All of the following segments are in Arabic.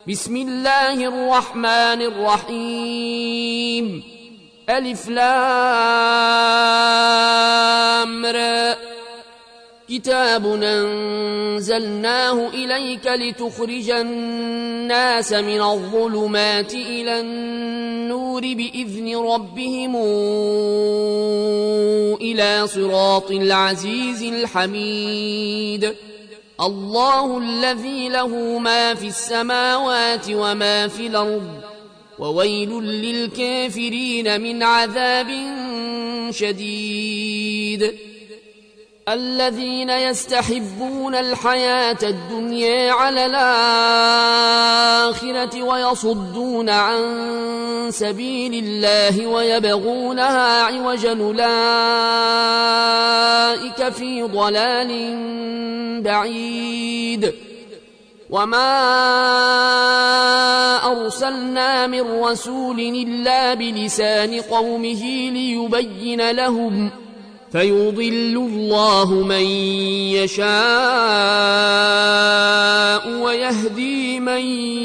بسم الله الرحمن الرحيم. ألف لام را. كتاب أنزلناه إليك لتخرج الناس من الظلمات إلى النور بإذن ربهم إلى صراط العزيز الحميد. الله الذي له ما في السماوات وما في الأرض وويل للكافرين من عذاب شديد. الذين يستحبون الحياة الدنيا على الآخرة ويصدون عن سبيل الله ويبغونها عوجا أولئك في ضلال بعيد. وما أرسلنا من رسول إلا بلسان قومه ليبين لهم فيضل الله من يشاء ويهدي من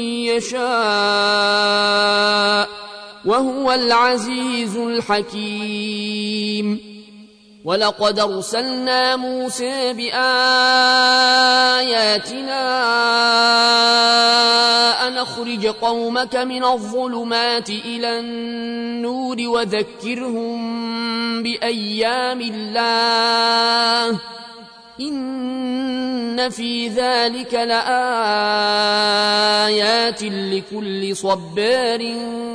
يشاء وهو العزيز الحكيم. ولقد أرسلنا موسى بآياتنا أن أخرج قومك من الظلمات إلى النور وذكرهم بأيام الله إن في ذلك لآيات لكل صبار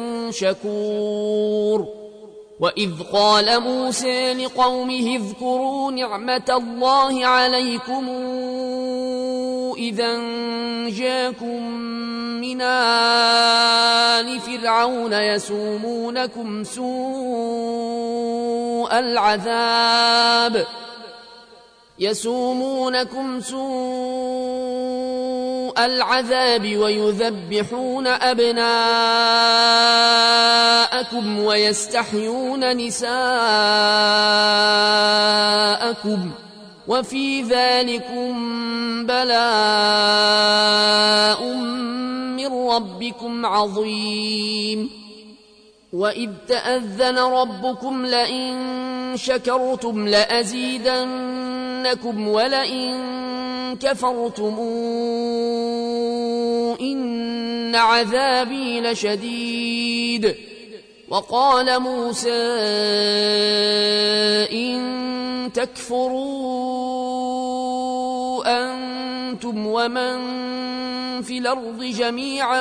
شكور. وإذ قال موسى لقومه اذكروا نعمة الله عليكم إذا جاءكم من آل فرعون يسومونكم سوء العذاب ويذبحون أبناءكم ويستحيون نساءكم وفي ذلكم بلاء من ربكم عظيم. وإذ تأذن ربكم لئن شكرتم لأزيدنكم ولئن كفرتم إن عذابي لشديد. وقال موسى إن تكفروا أنتم ومن في الأرض جميعا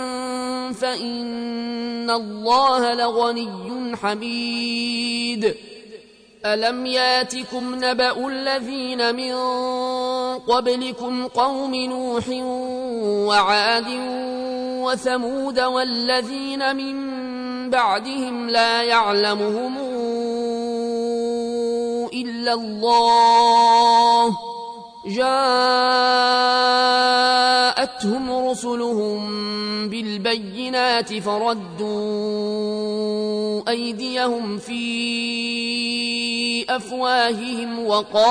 فإن الله لغني حميد. ألم ياتكم نبأ الذين من قبلكم قوم نوح وعاد وثمود والذين من بعدهم لا يعلمهم إلا الله جاءتهم رسلهم بالبينات فردوا أيديهم في أفواههم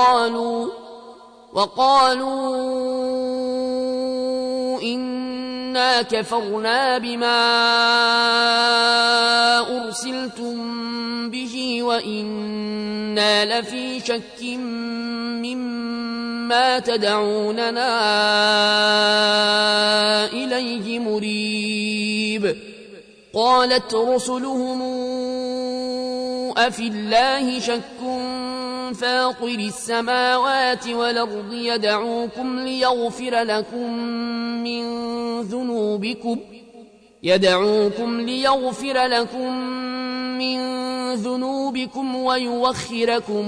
وقالوا إنا كفرنا بما أرسلتم به وإنا لفي شك مما تدعوننا إليه مريب. قالت رسلهم أفي الله شك فاطر السماوات والأرض يدعوكم ليغفر لكم من ذنوبكم ويوخركم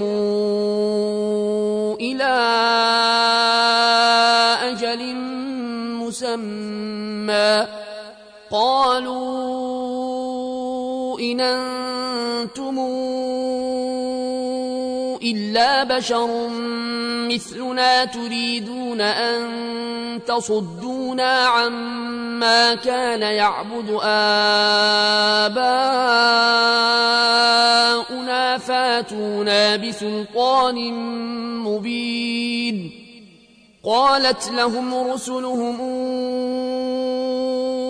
إلى أجل مسمى. قالوا إن أنتم إلا بشر مثلنا تريدون أن تصدونا عما كان يعبد آباؤنا فاتونا بسلطان مبين. قالت لهم رسلهم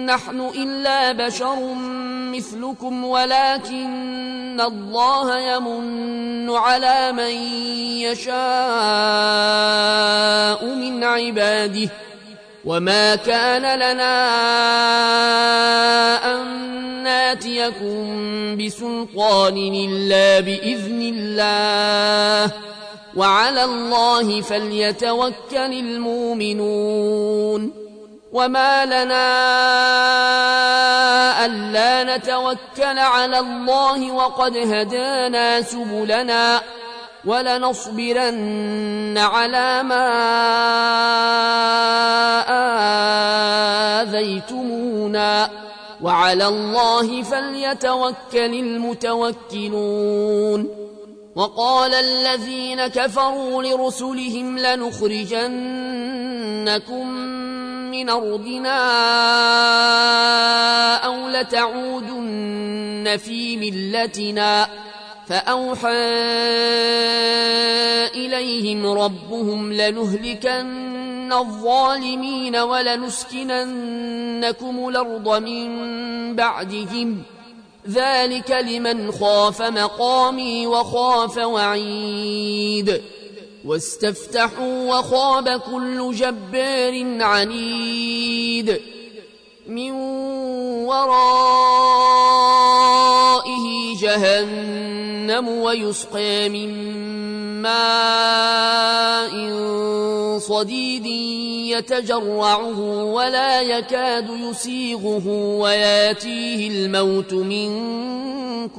نحن إلا بشر مثلكم ولكن الله يمن على من يشاء من عباده وما كان لنا أن ناتيكم بسلطان إلا بإذن الله وعلى الله فليتوكل المؤمنون وما لنا ألا نتوكل على الله وقد هدانا سبلنا ولنصبرن على ما آذيتمونا وعلى الله فليتوكل المتوكلون وقال الذين كفروا لرسلهم لنخرجنكم من أرضنا أو لتعودن في ملتنا فأوحى إليهم ربهم لنهلكن الظالمين ولنسكننكم الأرض من بعدهم ذلك لمن خاف مقامي وخاف وعيد واستفتحوا وخاب كل جبار عنيد من ورائه جهنم ويسقى من ماء صديد يتجرعه ولا يكاد يسيغه وياتيه الموت من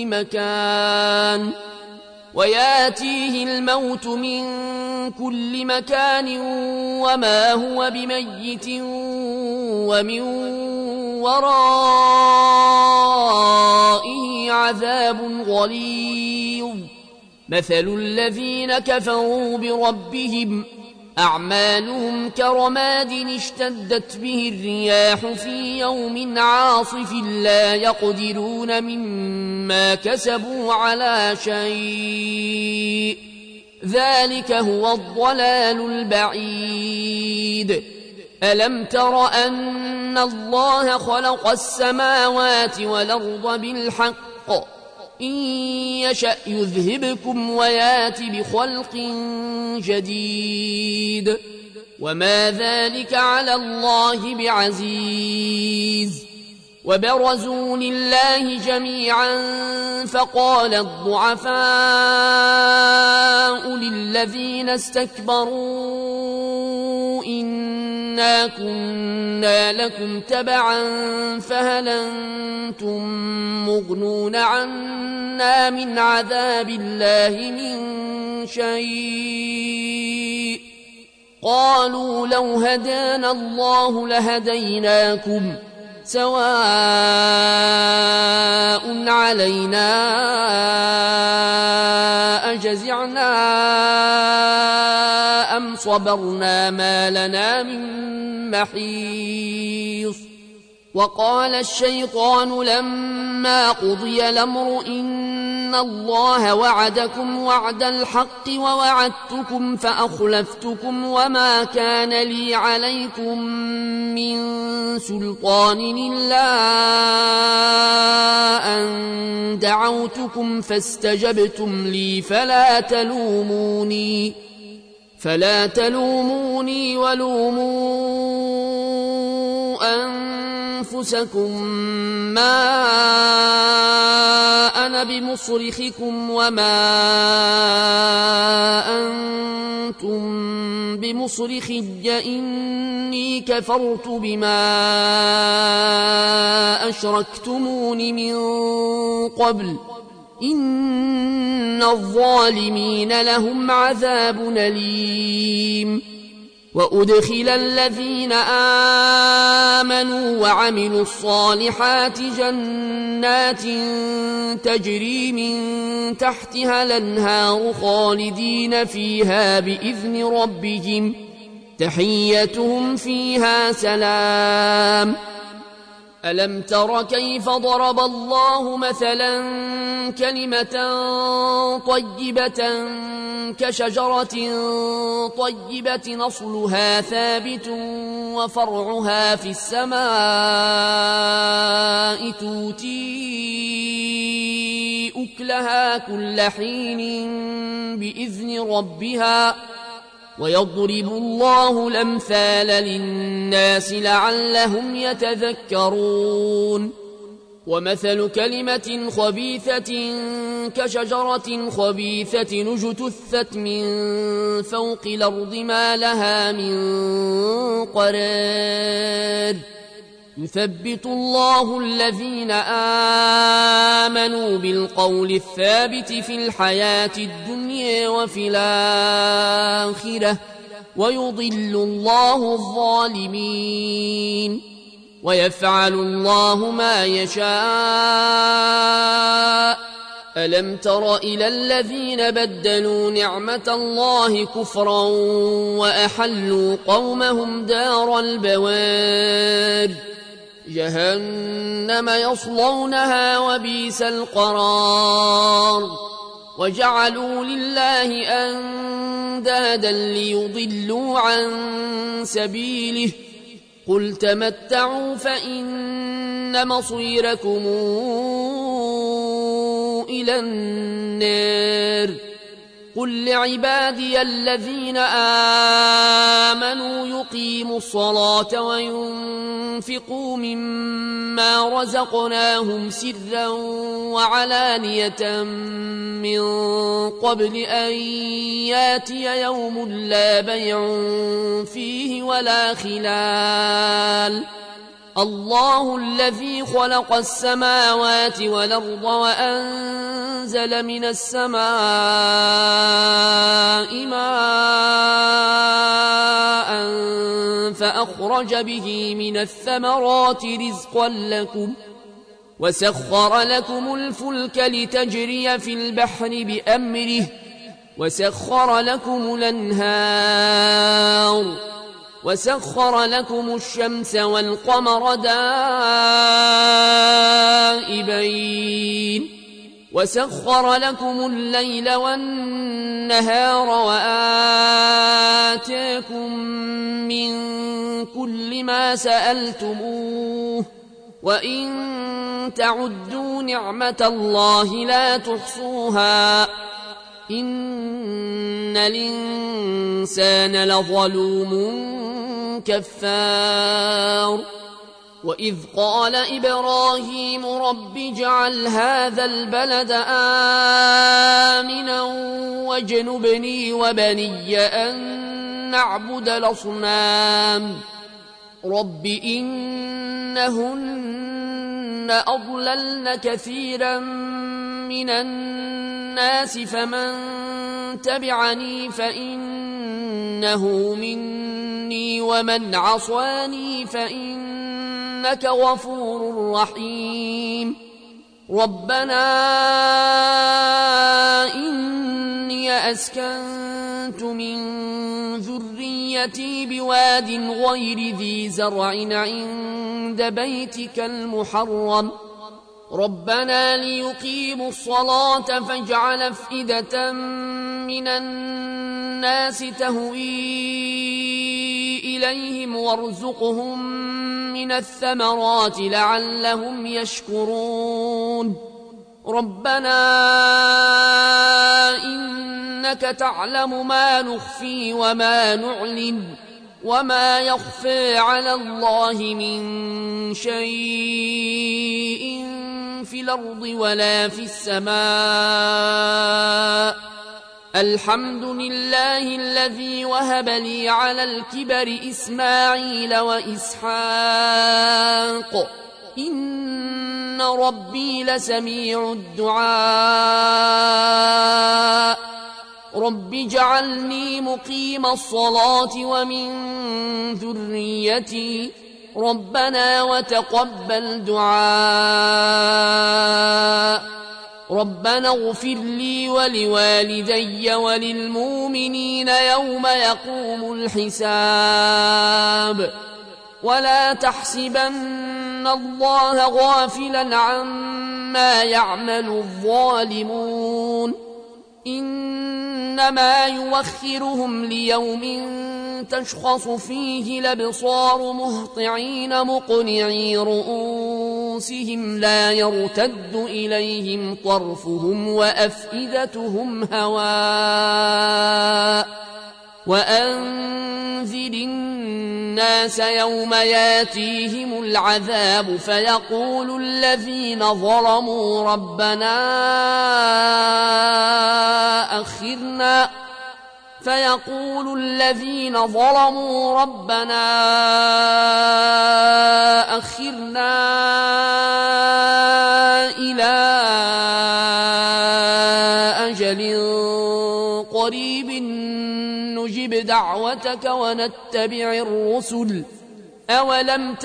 كل مكان وما هو بميت ومن ورائه عذاب غليظ مثل الذين كفروا بربهم أعمالهم كرماد اشتدت به الرياح في يوم عاصف لا يقدرون مما كسبوا على شيء ذلك هو الضلال البعيد ألم تر أن الله خلق السماوات والأرض بالحق إن يشأ يذهبكم ويات بخلق جديد وما ذلك على الله بعزيز وبرزوا لله جميعا فقال الضعفاء للذين استكبروا إنا كنا لكم تبعا فهل أنتم مغنون عنا من عذاب الله من شيء قالوا لو هدانا الله لهديناكم سواء علينا أجزعنا أم صبرنا ما لنا من محيص وقال الشيطان لما قضي الأمر إن الله وعدكم وعد الحق ووعدتكم فأخلفتكم وما كان لي عليكم من سلطان إلا أن دعوتكم فاستجبتم لي فلا تلوموني ولوموا أنفسكم ما أنا بمصرخكم وما أنتم بمصرخي إني كفرت بما أشركتمون من قبل إن الظالمين لهم عذاب أليم وأدخل الذين آمنوا وعملوا الصالحات جنات تجري من تحتها الأنهار خالدين فيها بإذن ربهم تحيتهم فيها سلام ألم تر كيف ضرب الله مثلا كلمة طيبة كشجرة طيبة أصلها ثابت وفرعها في السماء تؤتي أكلها كل حين بإذن ربها ويضرب الله الأمثال للناس لعلهم يتذكرون ومثل كلمة خبيثة كشجرة خبيثة اجتثت من فوق الأرض ما لها من قرار يثبت الله الذين آمنوا بالقول الثابت في الحياة الدنيا وفي الآخرة ويضل الله الظالمين ويفعل الله ما يشاء ألم تر إلى الذين بدلوا نعمة الله كفرا وأحلوا قومهم دار البوار جهنم يصلونها وبئس القرار وجعلوا لله أندادا ليضلوا عن سبيله قل تمتعوا فإن مصيركم إلى النار قل لعبادي الذين آمنوا يقيموا الصلاة وينفقوا مما رزقناهم سرا وعلانية من قبل أن ياتي يوم لا بيع فيه ولا خلال الله الذي خلق السماوات والأرض وأنزل من السماء ماء فأخرج به من الثمرات رزقا لكم وسخر لكم الفلك لتجري في البحر بأمره وسخر لكم الأنهار وسخر لكم الشمس والقمر دائبين وسخر لكم الليل والنهار وآتاكم من كل ما سألتموه وإن تعدوا نعمة الله لا تحصوها إن الإنسان لظلوم كفار وإذ قال إبراهيم رب اجعل هذا البلد آمنا واجنبني وبني أن نعبد الأصنام رب إنهن أضللن كثيرا من الناس فمن تبعني فإنه مني ومن عصاني فإنك غفور رحيم ربنا إني أسكنت من ذريتي بواد غير ذي زرع عند بيتك المحرم ربنا ليقيموا الصلاة فاجعل أفئدة من الناس تهوي إليهم وارزقهم من الثمرات لعلهم يشكرون ربنا إنك تعلم ما نخفي وما نعلن وما يخفى على الله من شيء في الأرض ولا في السماء الحمد لله الذي وهب لي على الكبر إسماعيل وإسحاق إن ربي لسميع الدعاء رب اجعلني مقيم الصلاة ومن ذريتي ربنا وتقبل دعاء ربنا اغفر لي ولوالدي وللمؤمنين يوم يقوم الحساب ولا تحسبن الله غافلا عما يعمل الظالمون إنما يوخرهم ليوم تشخص فيه الأبصار مهطعين مقنعي رؤوسهم لا يرتد إليهم طرفهم وأفئدتهم هواء وأنذر الناس يوم ياتيهم العذاب فيقول الذين ظلموا ربنا أخرنا إلى أجل قريب نجب دعوتك ونتبع الرسل أولم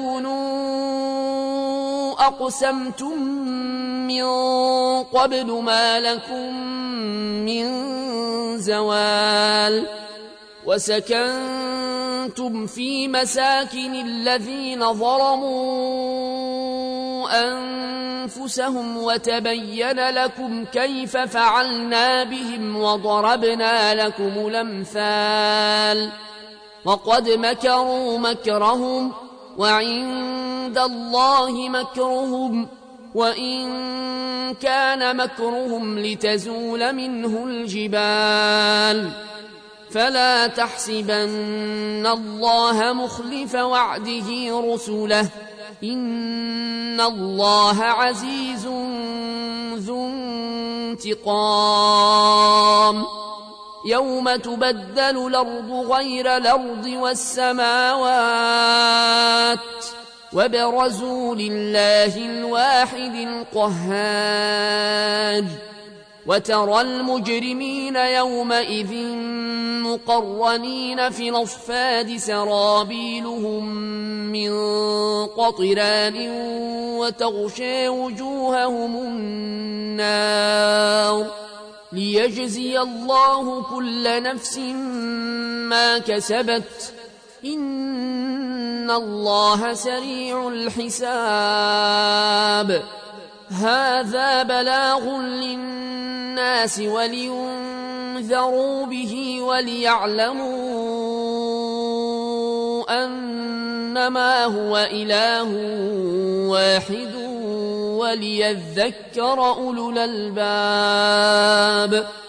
تكونوا أقسمتم من قبل ما لكم من زوال وسكنتم في مساكن الذين ظلموا أنفسهم وتبين لكم كيف فعلنا بهم وضربنا لكم الأمثال وقد مكروا مكرهم وعند الله مكرهم وإن كان مكرهم لتزول منه الجبال فلا تحسبن الله مخلف وعده رسله إن الله عزيز ذو انتقام يوم تبدل الأرض غير الأرض والسماوات وبرزوا لله الواحد القهار وترى المجرمين يومئذ مقرنين في الأصفاد سرابيلهم من قطران وتغشى وجوههم النار ليجزي الله كل نفس ما كسبت إن الله سريع الحساب هذا بلاغ للناس ولينذروا به وليعلموا أنما هو إله واحد وليذكر أولو الألباب